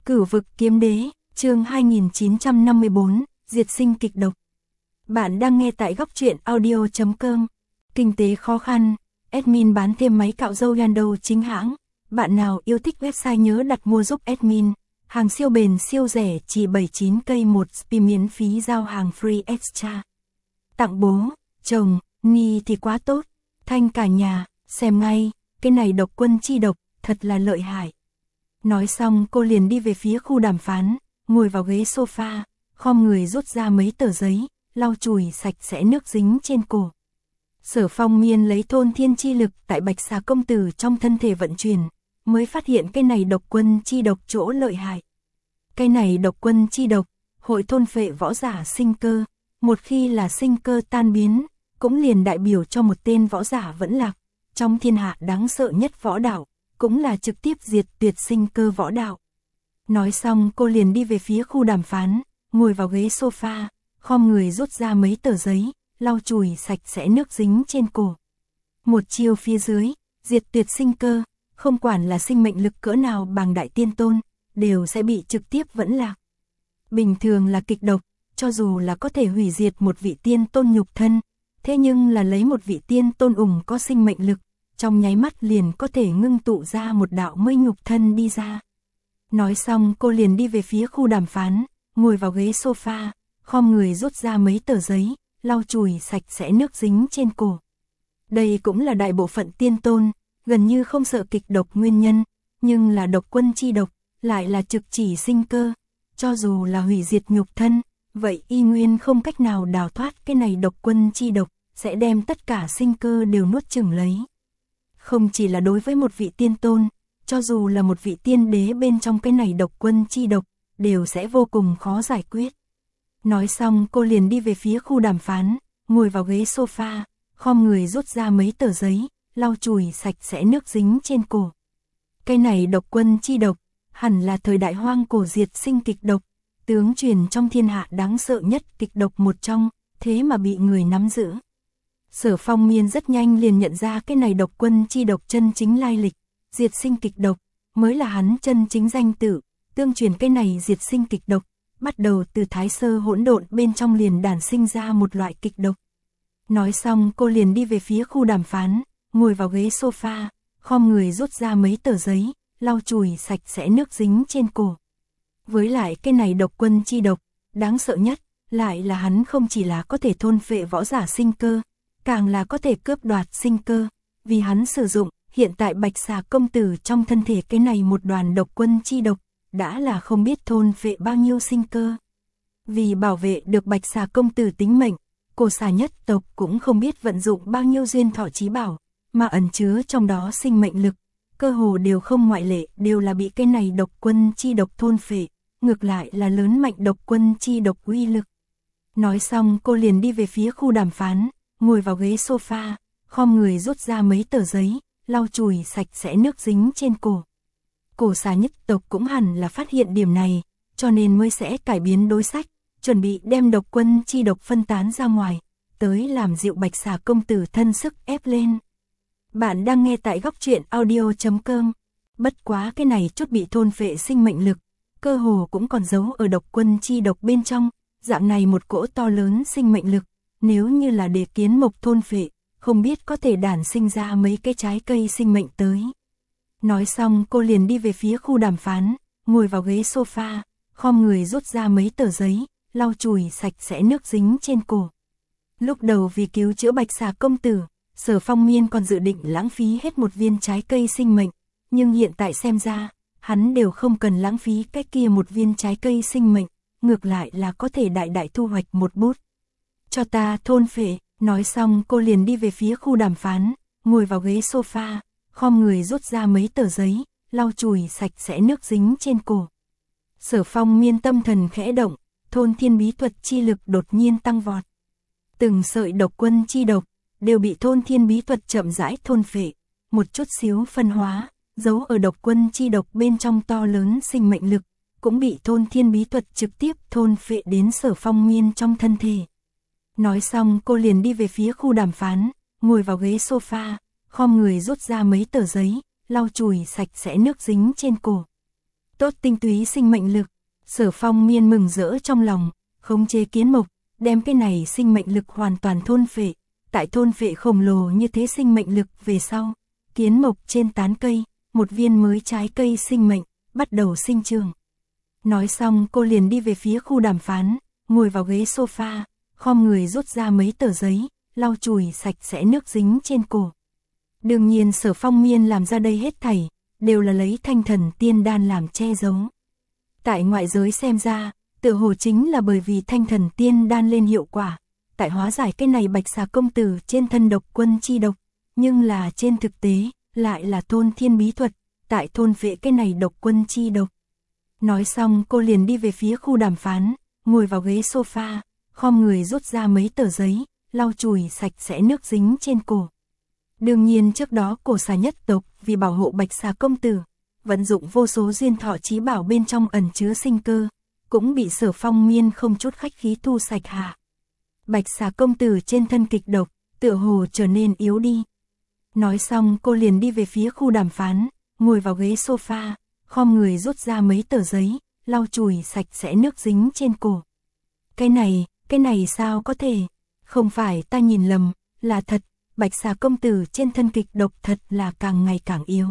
Cửu vực kiếm đế, chương 2954, diệt sinh kịch độc. Bạn đang nghe tại góc truyện audio.com. Kinh tế khó khăn, admin bán thêm máy cạo râu Yando chính hãng. Bạn nào yêu thích website nhớ đặt mua giúp admin. Hàng siêu bền siêu rẻ chỉ 79k một spi miễn phí giao hàng free extra. Tặng bố, chồng, Ni thì quá tốt. Thanh cả nhà, xem ngay, cái này độc quân chi độc, thật là lợi hại. Nói xong cô liền đi về phía khu đàm phán, ngồi vào ghế sofa, khom người rút ra mấy tờ giấy, lau chùi sạch sẽ nước dính trên cổ. Sở Phong Miên lấy thôn thiên chi lực tại Bạch Xà công tử trong thân thể vận chuyển, mới phát hiện cái này độc quân chi độc chỗ lợi hại. Cái này độc quân chi độc, hội thôn phệ võ giả sinh cơ, một khi là sinh cơ tan biến, cũng liền đại biểu cho một tên võ giả vẫn lạc, trong thiên hạ đáng sợ nhất võ đạo, cũng là trực tiếp diệt tuyệt sinh cơ võ đạo. Nói xong cô liền đi về phía khu đàm phán, ngồi vào ghế sofa, khom người rút ra mấy tờ giấy, lau chùi sạch sẽ nước dính trên cổ. Một chiêu phía dưới, diệt tuyệt sinh cơ, không quản là sinh mệnh lực cỡ nào bằng đại tiên tôn, đều sẽ bị trực tiếp vẫn lạc. Bình thường là kịch độc, cho dù là có thể hủy diệt một vị tiên tôn nhục thân, thế nhưng là lấy một vị tiên tôn có sinh mệnh lực, trong nháy mắt liền có thể ngưng tụ ra một đạo mây nhục thân đi ra. Nói xong cô liền đi về phía khu đàm phán, ngồi vào ghế sofa, khom người rút ra mấy tờ giấy, lau chùi sạch sẽ nước dính trên cổ. Đây cũng là đại bộ phận tiên tôn, gần như không sợ kịch độc nguyên nhân, nhưng là độc quân chi độc, lại là trực chỉ sinh cơ, cho dù là hủy diệt nhục thân, vậy y nguyên không cách nào đào thoát cái này độc quân chi độc, sẽ đem tất cả sinh cơ đều nuốt chửng lấy. Không chỉ là đối với một vị tiên tôn, cho dù là một vị tiên đế bên trong cái này độc quân chi độc, đều sẽ vô cùng khó giải quyết. Nói xong cô liền đi về phía khu đàm phán, ngồi vào ghế sofa, khom người rút ra mấy tờ giấy, lau chùi sạch sẽ nước dính trên cổ. Cái này độc quân chi độc, hẳn là thời đại hoang cổ diệt sinh kịch độc, tướng truyền trong thiên hạ đáng sợ nhất kịch độc một trong, thế mà bị người nắm giữ. Sở Phong Miên rất nhanh liền nhận ra cái này độc quân chi độc chân chính lai lịch, diệt sinh kịch độc, mới là hắn chân chính danh tự, tương truyền cái này diệt sinh kịch độc, bắt đầu từ thái sơ hỗn độn bên trong liền đản sinh ra một loại kịch độc. Nói xong cô liền đi về phía khu đàm phán, ngồi vào ghế sofa, khom người rút ra mấy tờ giấy, lau chùi sạch sẽ nước dính trên cổ. Với lại cái này độc quân chi độc, đáng sợ nhất, lại là hắn không chỉ là có thể thôn phệ võ giả sinh cơ, càng là có thể cướp đoạt sinh cơ, vì hắn sử dụng, hiện tại Bạch Xà công tử trong thân thể cái này một đoàn độc quân chi độc, đã là không biết thôn phệ bao nhiêu sinh cơ. Vì bảo vệ được Bạch Xà công tử tính mệnh, cổ xà nhất tộc cũng không biết vận dụng bao nhiêu duyên thọ chí bảo, mà ẩn chứa trong đó sinh mệnh lực, cơ hồ đều không ngoại lệ, đều là bị cái này độc quân chi độc thôn phệ, ngược lại là lớn mạnh độc quân chi độc uy lực. Nói xong cô liền đi về phía khu đàm phán, ngồi vào ghế sofa, khom người rút ra mấy tờ giấy, lau chùi sạch sẽ nước dính trên cổ. Cổ xà nhất tộc cũng hẳn là phát hiện điểm này, cho nên mới sẽ cải biến đối sách, chuẩn bị đem độc quân chi độc phân tán ra ngoài, tới làm dịu Bạch Xà công tử thân sức ép lên. Bạn đang nghe tại góc truyện audio.com. Bất quá cái này chút bị thôn phệ sinh mệnh lực, cơ hồ cũng còn giấu ở độc quân chi độc bên trong, dạng này một cỗ to lớn sinh mệnh lực, nếu như là để kiến mộc thôn phệ, không biết có thể đản sinh ra mấy cái trái cây sinh mệnh tới. Nói xong cô liền đi về phía khu đàm phán, ngồi vào ghế sofa, khom người rút ra mấy tờ giấy, lau chùi sạch sẽ nước dính trên cổ. Lúc đầu vì cứu chữa Bạch Xà công tử, Sở Phong Miên còn dự định lãng phí hết một viên trái cây sinh mệnh, nhưng hiện tại xem ra, hắn đều không cần lãng phí cái kia một viên trái cây sinh mệnh, ngược lại là có thể đại đại thu hoạch một bút. Cho ta thôn phệ. Nói xong cô liền đi về phía khu đàm phán, ngồi vào ghế sofa, khom người rút ra mấy tờ giấy, lau chùi sạch sẽ nước dính trên cổ. Sở Phong Miên tâm thần khẽ động, thôn thiên bí thuật chi lực đột nhiên tăng vọt. Từng sợi độc quân chi độc, đều bị thôn thiên bí thuật chậm rãi thôn phệ, một chút xíu phân hóa, giấu ở độc quân chi độc bên trong to lớn sinh mệnh lực, cũng bị thôn thiên bí thuật trực tiếp thôn phệ đến Sở Phong Miên trong thân thể. Nói xong cô liền đi về phía khu đàm phán, ngồi vào ghế sofa, khom người rút ra mấy tờ giấy, lau chùi sạch sẽ nước dính trên cổ. tốt tinh túy sinh mệnh lực. Sở Phong Miên mừng rỡ trong lòng, khống chế kiến mộc, đem cái này sinh mệnh lực hoàn toàn thôn phệ. Tại thôn phệ khổng lồ như thế sinh mệnh lực về sau, kiến mộc trên tán cây, một viên mới trái cây sinh mệnh, bắt đầu sinh trưởng. Nói xong cô liền đi về phía khu đàm phán, ngồi vào ghế sofa, khom người rút ra mấy tờ giấy, lau chùi sạch sẽ nước dính trên cổ. Đương nhiên Sở Phong Miên làm ra đây hết thảy, đều là lấy thanh thần tiên đan làm che giấu. Tại ngoại giới xem ra, tựa hồ chính là bởi vì thanh thần tiên đan lên hiệu quả, tại hóa giải cái này Bạch Xà công tử trên thân độc quân chi độc, nhưng là trên thực tế, lại là thôn thiên bí thuật, tại thôn vệ cái này độc quân chi độc. Nói xong cô liền đi về phía khu đàm phán, ngồi vào ghế sofa, khom người rút ra mấy tờ giấy, lau chùi sạch sẽ nước dính trên cổ. Đương nhiên trước đó cổ xà nhất tộc vì bảo hộ Bạch Xà công tử, vận dụng vô số duyên thọ chí bảo bên trong ẩn chứa sinh cơ, cũng bị Sở Phong Miên không chút khách khí thu sạch hạ. Bạch Xà công tử trên thân kịch độc, tựa hồ trở nên yếu đi. Nói xong cô liền đi về phía khu đàm phán, ngồi vào ghế sofa, khom người rút ra mấy tờ giấy, lau chùi sạch sẽ nước dính trên cổ. Cái này sao có thể? Không phải ta nhìn lầm, là thật, Bạch Xà công tử trên thân kịch độc thật là càng ngày càng yếu.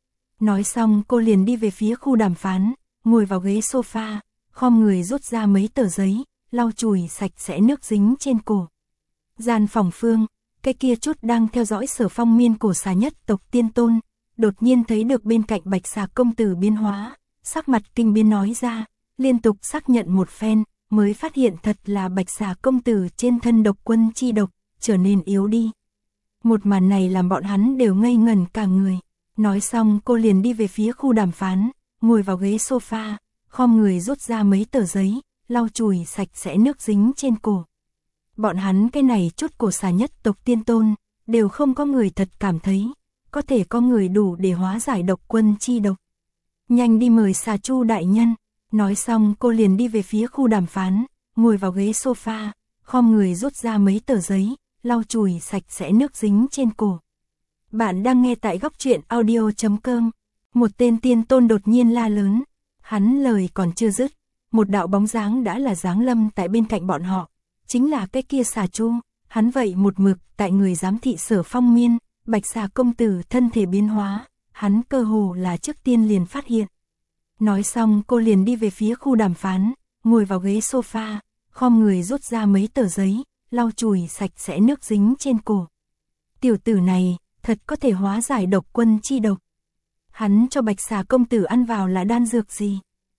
Nói xong cô liền đi về phía khu đàm phán, ngồi vào ghế sofa, khom người rút ra mấy tờ giấy, lau chùi sạch sẽ nước dính trên cổ. Gian phòng phương, cái kia chút đang theo dõi Sở Phong Miên cổ xà nhất tộc tiên tôn, đột nhiên thấy được bên cạnh Bạch Xà công tử biến hóa, sắc mặt kinh biến nói ra, liên tục xác nhận một phen, mới phát hiện thật là Bạch Xà công tử trên thân độc quân chi độc, trở nên yếu đi. Một màn này làm bọn hắn đều ngây ngẩn cả người. Nói xong cô liền đi về phía khu đàm phán, ngồi vào ghế sofa, khom người rút ra mấy tờ giấy, lau chùi sạch sẽ nước dính trên cổ. Bọn hắn cái này chút cổ xà nhất tộc tiên tôn, đều không có người thật cảm thấy, có thể có người đủ để hóa giải độc quân chi độc. Nhanh đi mời xà chu đại nhân. Nói xong cô liền đi về phía khu đàm phán, ngồi vào ghế sofa, khom người rút ra mấy tờ giấy, lau chùi sạch sẽ nước dính trên cổ. Bạn đang nghe tại góc truyện audio.com. Một tên tiên tôn đột nhiên la lớn, hắn lời còn chưa dứt, một đạo bóng dáng đã là giáng lâm tại bên cạnh bọn họ, chính là cái kia xà chu, hắn vậy một mực tại người giám thị Sở Phong Miên, Bạch Xà công tử thân thể biến hóa, hắn cơ hồ là trước tiên liền phát hiện. Nói xong cô liền đi về phía khu đàm phán, ngồi vào ghế sofa, khom người rút ra mấy tờ giấy, lau chùi sạch sẽ nước dính trên cổ. Tiểu tử này, thật có thể hóa giải độc quân chi độc. Hắn cho Bạch Xà công tử ăn vào là đan dược gì?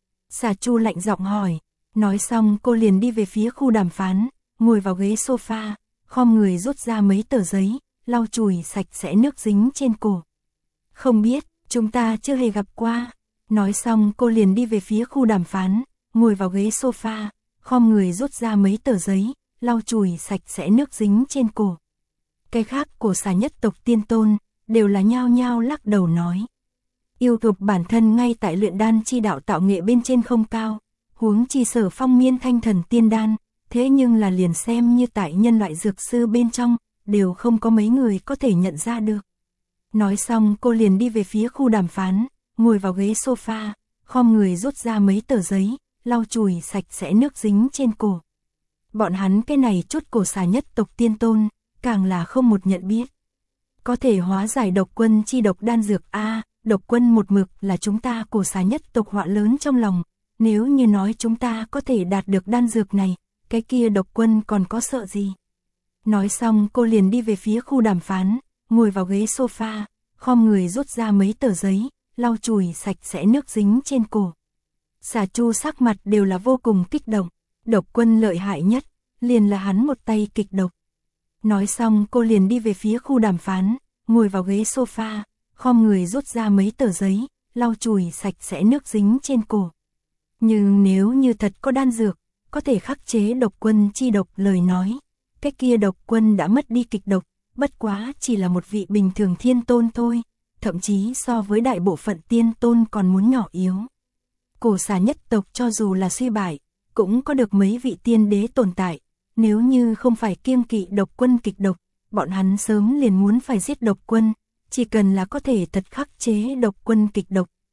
Xà chu lạnh giọng hỏi. Nói xong cô liền đi về phía khu đàm phán, ngồi vào ghế sofa, khom người rút ra mấy tờ giấy, lau chùi sạch sẽ nước dính trên cổ. Không biết, chúng ta chưa hề gặp qua. Nói xong cô liền đi về phía khu đàm phán, ngồi vào ghế sofa, khom người rút ra mấy tờ giấy, lau chùi sạch sẽ nước dính trên cổ. Cái khác cổ xà nhất tộc tiên tôn, đều là nhao nhao lắc đầu nói. Yêu thuật bản thân ngay tại luyện đan chi đạo tạo nghệ bên trên không cao, huống chi Sở Phong Miên thanh thần tiên đan, thế nhưng là liền xem như tại nhân loại dược sư bên trong, đều không có mấy người có thể nhận ra được. Nói xong cô liền đi về phía khu đàm phán, ngồi vào ghế sofa, khom người rút ra mấy tờ giấy, lau chùi sạch sẽ nước dính trên cổ. Bọn hắn cái này chút cổ xà nhất tộc tiên tôn, càng là không một nhận biết. Có thể hóa giải độc quân chi độc đan dược a, độc quân một mực là chúng ta cổ xà nhất tộc họa lớn trong lòng, nếu như nói chúng ta có thể đạt được đan dược này, cái kia độc quân còn có sợ gì. Nói xong cô liền đi về phía khu đàm phán, ngồi vào ghế sofa, khom người rút ra mấy tờ giấy, lau chùi sạch sẽ nước dính trên cổ. Xà chu sắc mặt đều là vô cùng kích động, độc quân lợi hại nhất, liền là hắn một tay kịch độc. Nói xong cô liền đi về phía khu đàm phán, ngồi vào ghế sofa, khom người rút ra mấy tờ giấy, lau chùi sạch sẽ nước dính trên cổ. Nhưng nếu như thật có đan dược, có thể khắc chế độc quân chi độc lời nói, cái kia độc quân đã mất đi kịch độc, bất quá chỉ là một vị bình thường thiên tôn thôi, thậm chí so với đại bộ phận tiên tôn còn muốn nhỏ yếu. Cổ xà nhất tộc cho dù là suy bại, cũng có được mấy vị tiên đế tồn tại, nếu như không phải kiêng kỵ độc quân kịch độc, bọn hắn sớm liền muốn phải giết độc quân, chỉ cần là có thể thật khắc chế độc quân kịch độc,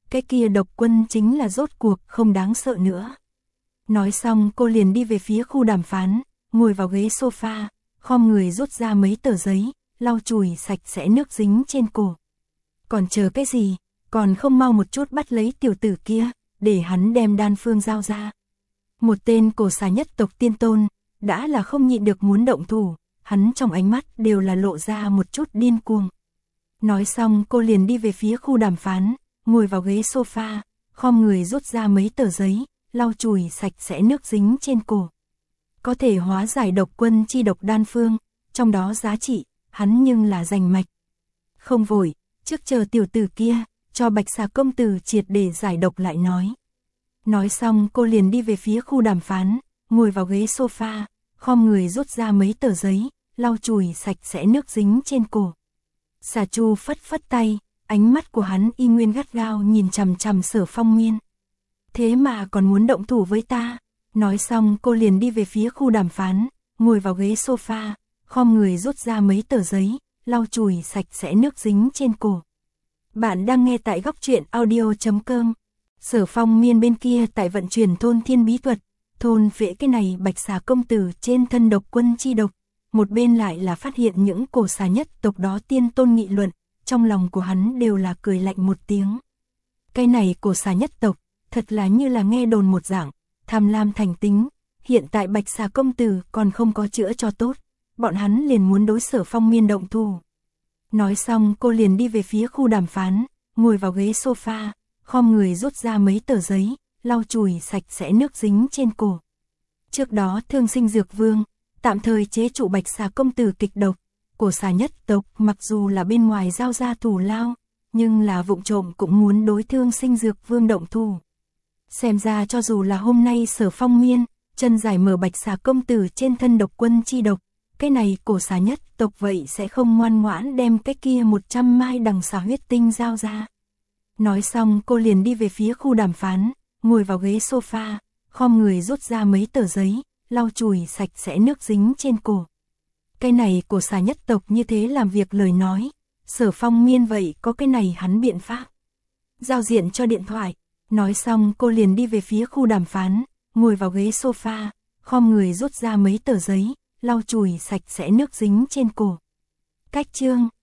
cái kia độc quân chính là rốt cuộc không đáng sợ nữa. Nói xong cô liền đi về phía khu đàm phán, ngồi vào ghế sofa, khom người rút ra mấy tờ giấy, lau chùi sạch sẽ nước dính trên cổ. Còn chờ cái gì, còn không mau một chút bắt lấy tiểu tử kia, để hắn đem đan phương giao ra. Một tên cổ xà nhất tộc tiên tôn, đã là không nhịn được muốn động thủ, hắn trong ánh mắt đều là lộ ra một chút điên cuồng. Nói xong cô liền đi về phía khu đàm phán, ngồi vào ghế sofa, khom người rút ra mấy tờ giấy, lau chùi sạch sẽ nước dính trên cổ. Có thể hóa giải độc quân chi độc đan phương, trong đó giá trị, hắn nhưng là rành mạch. Không vội, trước chờ tiểu tử kia, cho Bạch Xà công tử triệt để giải độc lại nói. Nói xong cô liền đi về phía khu đàm phán, ngồi vào ghế sofa, khom người rút ra mấy tờ giấy, lau chùi sạch sẽ nước dính trên cổ. Xà Chu phất phất tay, ánh mắt của hắn y nguyên gắt gao nhìn chằm chằm Sở Phong Miên. Thế mà còn muốn động thủ với ta. Nói xong cô liền đi về phía khu đàm phán, ngồi vào ghế sofa, khom người rút ra mấy tờ giấy, lau chùi sạch sẽ nước dính trên cổ. Bạn đang nghe tại góc truyện audio.com. Sở Phong Miên bên kia tại vận chuyển thôn thiên bí thuật, thôn phệ cái này Bạch Xà công tử trên thân độc quân chi độc. Một bên lại là phát hiện những cổ xà nhất tộc đó tiên tôn nghị luận, trong lòng của hắn đều là cười lạnh một tiếng. Cái này cổ xà nhất tộc, thật là như là nghe đồn một dạng, tham lam thành tính, hiện tại Bạch Xà công tử còn không có chữa cho tốt, bọn hắn liền muốn đối Sở Phong Miên động thủ. Nói xong cô liền đi về phía khu đàm phán, ngồi vào ghế sofa, khom người rút ra mấy tờ giấy, lau chùi sạch sẽ nước dính trên cổ. Trước đó Thương Sinh Dược Vương tạm thời chế trụ Bạch Xà công tử kịch độc, cổ xà nhất tộc mặc dù là bên ngoài giao ra thủ lao, nhưng là vụng trộm cũng muốn đối Thương Sinh Dược Vương động thủ. Xem ra cho dù là hôm nay Sở Phong Miên chân giải mở Bạch Xà công tử trên thân độc quân chi độc, cái này cổ xà nhất tộc vậy sẽ không ngoan ngoãn đem cái kia 100 mai đằng xà huyết tinh giao ra. Nói xong cô liền đi về phía khu đàm phán, ngồi vào ghế sofa, khom người rút ra mấy tờ giấy, lau chùi sạch sẽ nước dính trên cổ. Cái này cổ xà nhất tộc như thế làm việc lời nói, Sở Phong Miên vậy có cái này hắn biện pháp. Giao diện cho điện thoại. Nói xong cô liền đi về phía khu đàm phán, ngồi vào ghế sofa, khom người rút ra mấy tờ giấy, lau chùi sạch sẽ nước dính trên cổ. Cách chương